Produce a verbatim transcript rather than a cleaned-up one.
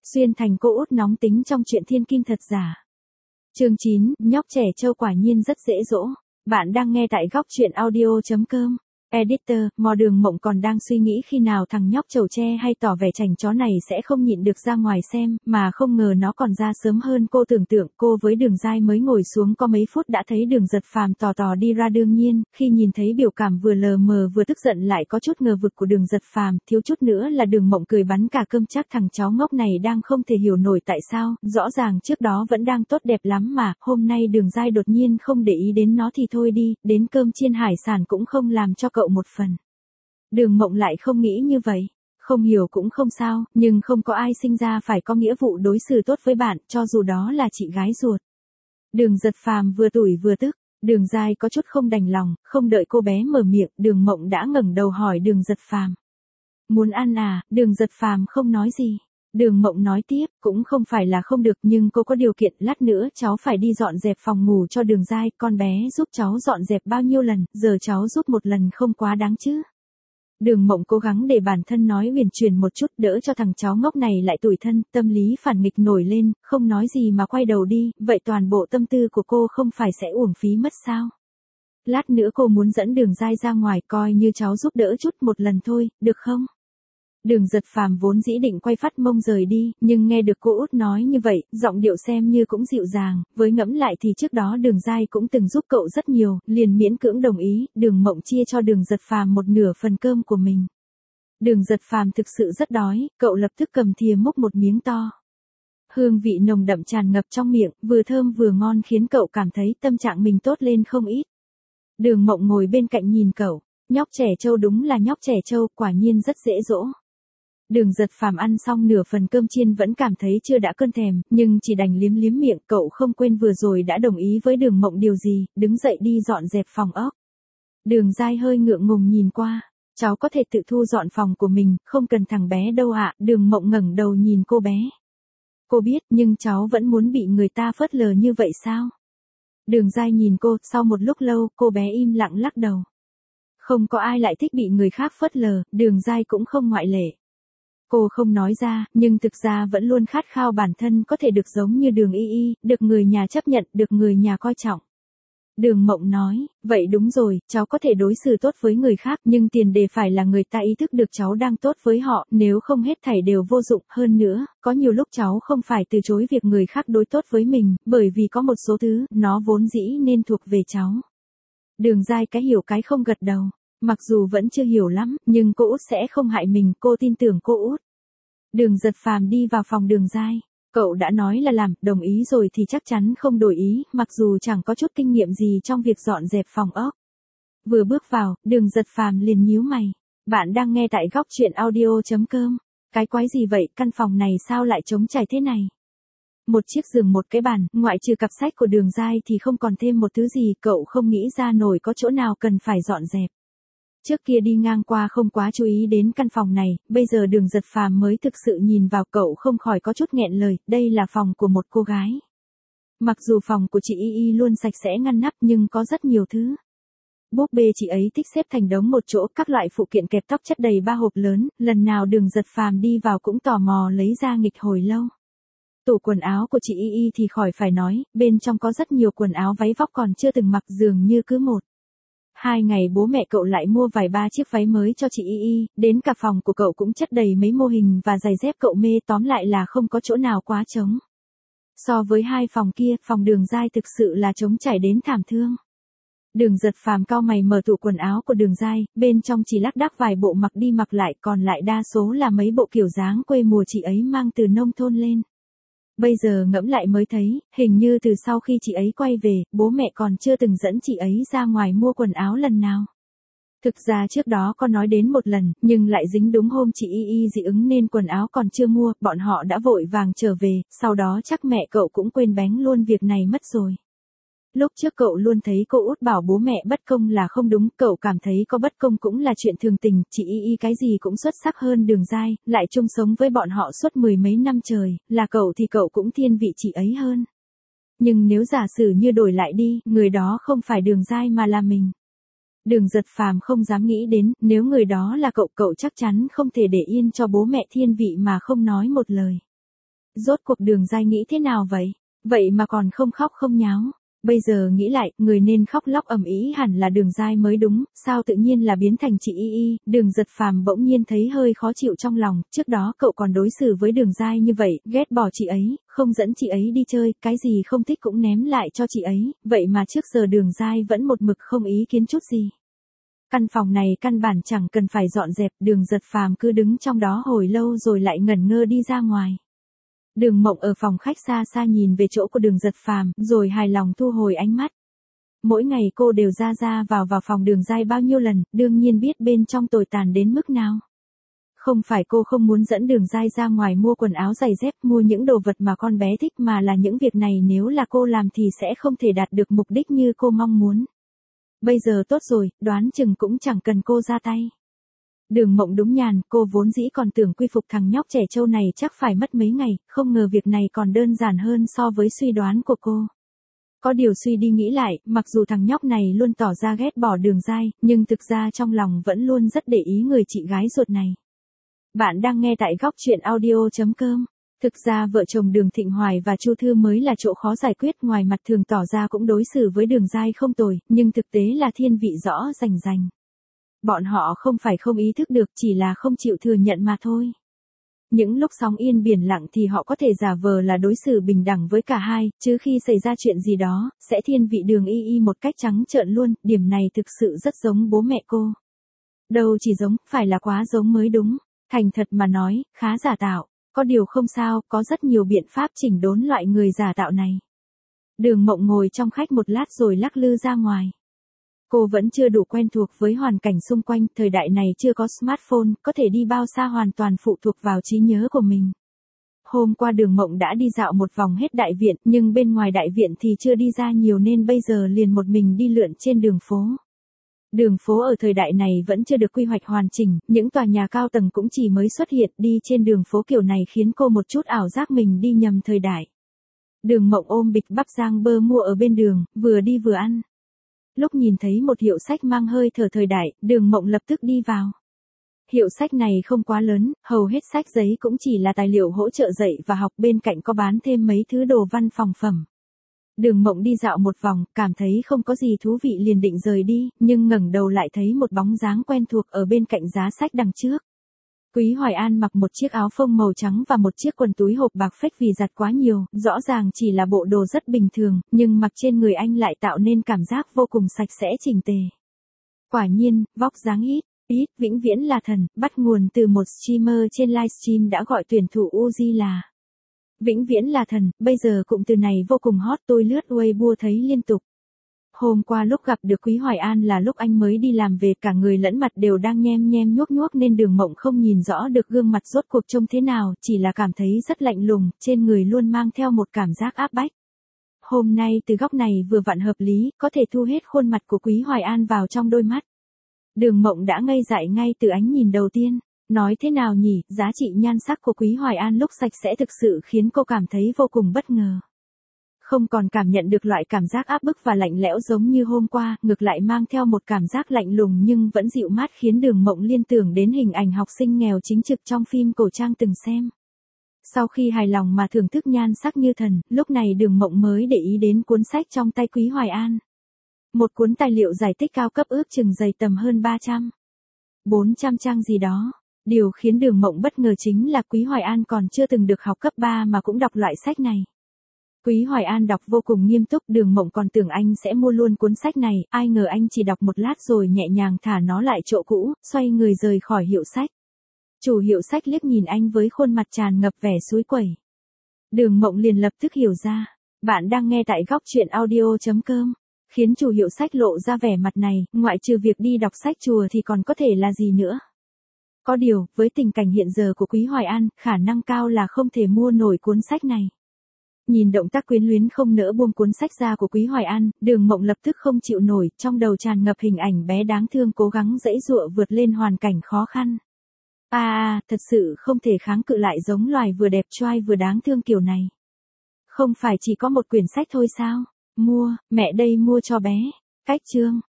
Xuyên thành cô út nóng tính trong chuyện thiên kim thật giả. Chương chín, nhóc trẻ trâu quả nhiên rất dễ dỗ. Bạn đang nghe tại góc truyện audio chấm com. Editor, Mò Đường Mộng còn đang suy nghĩ khi nào thằng nhóc chầu tre hay tỏ vẻ chảnh chó này sẽ không nhịn được ra ngoài xem, mà không ngờ nó còn ra sớm hơn cô tưởng tượng. Cô với Đường Giai mới ngồi xuống có mấy phút đã thấy Đường Giật Phàm tò tò đi ra. Đương nhiên, khi nhìn thấy biểu cảm vừa lờ mờ vừa tức giận lại có chút ngờ vực của Đường Giật Phàm, thiếu chút nữa là Đường Mộng cười bắn cả cơm. Chắc thằng cháu ngốc này đang không thể hiểu nổi tại sao, rõ ràng trước đó vẫn đang tốt đẹp lắm mà, hôm nay Đường Giai đột nhiên không để ý đến nó thì thôi đi, đến cơm chiên hải sản cũng không làm cho cậu một phần. Đường Mộng lại không nghĩ như vậy. Không hiểu cũng không sao, nhưng không có ai sinh ra phải có nghĩa vụ đối xử tốt với bạn, cho dù đó là chị gái ruột. Đường Giật Phàm vừa tủi vừa tức. Đường Giai có chút không đành lòng, không đợi cô bé mở miệng, Đường Mộng đã ngẩng đầu hỏi Đường Giật Phàm. Muốn ăn à? Đường Giật Phàm không nói gì. Đường Mộng nói tiếp, cũng không phải là không được, nhưng cô có điều kiện, lát nữa cháu phải đi dọn dẹp phòng ngủ cho Đường Giai, con bé giúp cháu dọn dẹp bao nhiêu lần, giờ cháu giúp một lần không quá đáng chứ. Đường Mộng cố gắng để bản thân nói uyển chuyển một chút, đỡ cho thằng cháu ngốc này lại tủi thân, tâm lý phản nghịch nổi lên, không nói gì mà quay đầu đi, vậy toàn bộ tâm tư của cô không phải sẽ uổng phí mất sao? Lát nữa cô muốn dẫn Đường Giai ra ngoài, coi như cháu giúp đỡ chút một lần thôi, được không? Đường Giật Phàm vốn dĩ định quay phát mông rời đi, nhưng nghe được cô út nói như vậy, giọng điệu xem như cũng dịu dàng, với ngẫm lại thì trước đó Đường Giai cũng từng giúp cậu rất nhiều, liền miễn cưỡng đồng ý. Đường Mộng chia cho Đường Giật Phàm một nửa phần cơm của mình. Đường Giật Phàm thực sự rất đói, cậu lập tức cầm thìa múc một miếng to. Hương vị nồng đậm tràn ngập trong miệng, vừa thơm vừa ngon khiến cậu cảm thấy tâm trạng mình tốt lên không ít. Đường Mộng ngồi bên cạnh nhìn cậu, nhóc trẻ trâu đúng là nhóc trẻ trâu, quả nhiên rất dễ dỗ. Đường Giật Phàm ăn xong nửa phần cơm chiên vẫn cảm thấy chưa đã cơn thèm, nhưng chỉ đành liếm liếm miệng. Cậu không quên vừa rồi đã đồng ý với Đường Mộng điều gì, đứng dậy đi dọn dẹp phòng ốc. Đường Giai hơi ngượng ngùng nhìn qua, cháu có thể tự thu dọn phòng của mình, không cần thằng bé đâu ạ. Đường Mộng ngẩng đầu nhìn cô bé. Cô biết, nhưng cháu vẫn muốn bị người ta phớt lờ như vậy sao? Đường Giai nhìn cô, sau một lúc lâu, cô bé im lặng lắc đầu. Không có ai lại thích bị người khác phớt lờ, Đường Giai cũng không ngoại lệ. Cô không nói ra, nhưng thực ra vẫn luôn khát khao bản thân có thể được giống như Đường Y Y, được người nhà chấp nhận, được người nhà coi trọng. Đường Mộng nói, vậy đúng rồi, cháu có thể đối xử tốt với người khác, nhưng tiền đề phải là người ta ý thức được cháu đang tốt với họ, nếu không hết thảy đều vô dụng. Hơn nữa, có nhiều lúc cháu không phải từ chối việc người khác đối tốt với mình, bởi vì có một số thứ, nó vốn dĩ nên thuộc về cháu. Đường Giai cái hiểu cái không gật đầu. Mặc dù vẫn chưa hiểu lắm, nhưng cô út sẽ không hại mình, cô tin tưởng cô út. Đường Giật Phàm đi vào phòng Đường Giai. Cậu đã nói là làm, đồng ý rồi thì chắc chắn không đổi ý, mặc dù chẳng có chút kinh nghiệm gì trong việc dọn dẹp phòng ốc. Vừa bước vào, Đường Giật Phàm liền nhíu mày. Bạn đang nghe tại góc truyện audio chấm com. Cái quái gì vậy, căn phòng này sao lại trống trải thế này? Một chiếc giường một cái bàn, ngoại trừ cặp sách của Đường Giai thì không còn thêm một thứ gì, cậu không nghĩ ra nổi có chỗ nào cần phải dọn dẹp. Trước kia đi ngang qua không quá chú ý đến căn phòng này, bây giờ Đường Giật Phàm mới thực sự nhìn vào, cậu không khỏi có chút nghẹn lời, đây là phòng của một cô gái. Mặc dù phòng của chị Y Y luôn sạch sẽ ngăn nắp nhưng có rất nhiều thứ. Búp bê chị ấy thích xếp thành đống một chỗ, các loại phụ kiện kẹp tóc chất đầy ba hộp lớn, lần nào Đường Giật Phàm đi vào cũng tò mò lấy ra nghịch hồi lâu. Tủ quần áo của chị Y Y thì khỏi phải nói, bên trong có rất nhiều quần áo váy vóc còn chưa từng mặc, dường như cứ một hai ngày bố mẹ cậu lại mua vài ba chiếc váy mới cho chị Y Y, đến cả phòng của cậu cũng chất đầy mấy mô hình và giày dép cậu mê, tóm lại là không có chỗ nào quá trống. So với hai phòng kia, phòng Đường Giai thực sự là trống trải đến thảm thương. Đường Giật Phàm cau mày mở tủ quần áo của Đường Giai, bên trong chỉ lác đác vài bộ mặc đi mặc lại, còn lại đa số là mấy bộ kiểu dáng quê mùa chị ấy mang từ nông thôn lên. Bây giờ ngẫm lại mới thấy, hình như từ sau khi chị ấy quay về, bố mẹ còn chưa từng dẫn chị ấy ra ngoài mua quần áo lần nào. Thực ra trước đó có nói đến một lần, nhưng lại dính đúng hôm chị Y Y dị ứng nên quần áo còn chưa mua, bọn họ đã vội vàng trở về, sau đó chắc mẹ cậu cũng quên bén luôn việc này mất rồi. Lúc trước cậu luôn thấy cô út bảo bố mẹ bất công là không đúng, cậu cảm thấy có bất công cũng là chuyện thường tình, chị Y Y cái gì cũng xuất sắc hơn Đường Giai, lại chung sống với bọn họ suốt mười mấy năm trời, là cậu thì cậu cũng thiên vị chị ấy hơn. Nhưng nếu giả sử như đổi lại đi, người đó không phải Đường Giai mà là mình. Đường Giật Phàm không dám nghĩ đến, nếu người đó là cậu, cậu chắc chắn không thể để yên cho bố mẹ thiên vị mà không nói một lời. rốt cuộc Đường Giai nghĩ thế nào vậy? Vậy mà còn không khóc không nháo. Bây giờ nghĩ lại, người nên khóc lóc ầm ĩ hẳn là Đường Giai mới đúng, sao tự nhiên là biến thành chị Y Y. Đường Giật Phàm bỗng nhiên thấy hơi khó chịu trong lòng, trước đó cậu còn đối xử với Đường Giai như vậy, ghét bỏ chị ấy, không dẫn chị ấy đi chơi, cái gì không thích cũng ném lại cho chị ấy, vậy mà trước giờ Đường Giai vẫn một mực không ý kiến chút gì. Căn phòng này căn bản chẳng cần phải dọn dẹp, Đường Giật Phàm cứ đứng trong đó hồi lâu rồi lại ngẩn ngơ đi ra ngoài. Đường Mộng ở phòng khách xa xa nhìn về chỗ của Đường Giật Phàm, rồi hài lòng thu hồi ánh mắt. Mỗi ngày cô đều ra ra vào vào phòng Đường Giai bao nhiêu lần, đương nhiên biết bên trong tồi tàn đến mức nào. Không phải cô không muốn dẫn Đường Giai ra ngoài mua quần áo giày dép, mua những đồ vật mà con bé thích, mà là những việc này nếu là cô làm thì sẽ không thể đạt được mục đích như cô mong muốn. Bây giờ tốt rồi, đoán chừng cũng chẳng cần cô ra tay. Đường Mộng đúng nhàn, cô vốn dĩ còn tưởng quy phục thằng nhóc trẻ trâu này chắc phải mất mấy ngày, không ngờ việc này còn đơn giản hơn so với suy đoán của cô. Có điều suy đi nghĩ lại, mặc dù thằng nhóc này luôn tỏ ra ghét bỏ Đường Giai, nhưng thực ra trong lòng vẫn luôn rất để ý người chị gái ruột này. Bạn đang nghe tại góc truyện audio chấm com. Thực ra vợ chồng Đường Thịnh Hoài và Chu Thư mới là chỗ khó giải quyết, ngoài mặt thường tỏ ra cũng đối xử với Đường Giai không tồi, nhưng thực tế là thiên vị rõ rành rành. Bọn họ không phải không ý thức được, chỉ là không chịu thừa nhận mà thôi. Những lúc sóng yên biển lặng thì họ có thể giả vờ là đối xử bình đẳng với cả hai, chứ khi xảy ra chuyện gì đó, sẽ thiên vị Đường Y Y một cách trắng trợn luôn, điểm này thực sự rất giống bố mẹ cô. Đâu chỉ giống, phải là quá giống mới đúng. Thành thật mà nói, khá giả tạo. Có điều không sao, có rất nhiều biện pháp chỉnh đốn loại người giả tạo này. Đường Mộng ngồi trong khách một lát rồi lắc lư ra ngoài. Cô vẫn chưa đủ quen thuộc với hoàn cảnh xung quanh, thời đại này chưa có smartphone, có thể đi bao xa hoàn toàn phụ thuộc vào trí nhớ của mình. Hôm qua Đường Mộng đã đi dạo một vòng hết đại viện, nhưng bên ngoài đại viện thì chưa đi ra nhiều nên bây giờ liền một mình đi lượn trên đường phố. Đường phố ở thời đại này vẫn chưa được quy hoạch hoàn chỉnh, những tòa nhà cao tầng cũng chỉ mới xuất hiện, đi trên đường phố kiểu này khiến cô một chút ảo giác mình đi nhầm thời đại. Đường Mộng ôm bịch bắp rang bơ mua ở bên đường, vừa đi vừa ăn. Lúc nhìn thấy một hiệu sách mang hơi thở thời đại, Đường Mộng lập tức đi vào. Hiệu sách này không quá lớn, hầu hết sách giấy cũng chỉ là tài liệu hỗ trợ dạy và học, bên cạnh có bán thêm mấy thứ đồ văn phòng phẩm. Đường Mộng đi dạo một vòng, cảm thấy không có gì thú vị liền định rời đi, nhưng ngẩng đầu lại thấy một bóng dáng quen thuộc ở bên cạnh giá sách đằng trước. Quý Hoài An mặc một chiếc áo phông màu trắng và một chiếc quần túi hộp bạc phết vì giặt quá nhiều, rõ ràng chỉ là bộ đồ rất bình thường, nhưng mặc trên người anh lại tạo nên cảm giác vô cùng sạch sẽ chỉnh tề. Quả nhiên, vóc dáng ít, ít, vĩnh viễn là thần, bắt nguồn từ một streamer trên livestream đã gọi tuyển thủ Uzi là vĩnh viễn là thần, bây giờ cụm từ này vô cùng hot, tôi lướt Weibo thấy liên tục. Hôm qua lúc gặp được Quý Hoài An là lúc anh mới đi làm về, cả người lẫn mặt đều đang nhem nhem nhuốc nhuốc nên Đường Mộng không nhìn rõ được gương mặt rốt cuộc trông thế nào, chỉ là cảm thấy rất lạnh lùng, trên người luôn mang theo một cảm giác áp bách. Hôm nay từ góc này vừa vặn hợp lý, có thể thu hết khuôn mặt của Quý Hoài An vào trong đôi mắt. Đường Mộng đã ngây dại ngay từ ánh nhìn đầu tiên. Nói thế nào nhỉ, giá trị nhan sắc của Quý Hoài An lúc sạch sẽ thực sự khiến cô cảm thấy vô cùng bất ngờ. Không còn cảm nhận được loại cảm giác áp bức và lạnh lẽo giống như hôm qua, ngược lại mang theo một cảm giác lạnh lùng nhưng vẫn dịu mát khiến Đường Mộng liên tưởng đến hình ảnh học sinh nghèo chính trực trong phim cổ trang từng xem. Sau khi hài lòng mà thưởng thức nhan sắc như thần, lúc này Đường Mộng mới để ý đến cuốn sách trong tay Quý Hoài An. Một cuốn tài liệu giải tích cao cấp ước chừng dày tầm hơn ba trăm, bốn trăm trang gì đó. Điều khiến Đường Mộng bất ngờ chính là Quý Hoài An còn chưa từng được học cấp ba mà cũng đọc loại sách này. Quý Hoài An đọc vô cùng nghiêm túc, Đường Mộng còn tưởng anh sẽ mua luôn cuốn sách này, ai ngờ anh chỉ đọc một lát rồi nhẹ nhàng thả nó lại chỗ cũ, xoay người rời khỏi hiệu sách. Chủ hiệu sách liếc nhìn anh với khuôn mặt tràn ngập vẻ suối quẩy. Đường Mộng liền lập tức hiểu ra. Bạn đang nghe tại góc truyện audio chấm com. Khiến chủ hiệu sách lộ ra vẻ mặt này, ngoại trừ việc đi đọc sách chùa thì còn có thể là gì nữa. Có điều, với tình cảnh hiện giờ của Quý Hoài An, khả năng cao là không thể mua nổi cuốn sách này. Nhìn động tác quyến luyến không nỡ buông cuốn sách ra của Quý Hoài An, Đường Mộng lập tức không chịu nổi, trong đầu tràn ngập hình ảnh bé đáng thương cố gắng giãy giụa vượt lên hoàn cảnh khó khăn. À, à, thật sự không thể kháng cự lại giống loài vừa đẹp trai vừa đáng thương kiểu này. Không phải chỉ có một quyển sách thôi sao? Mua, mẹ đây mua cho bé. Cách chương.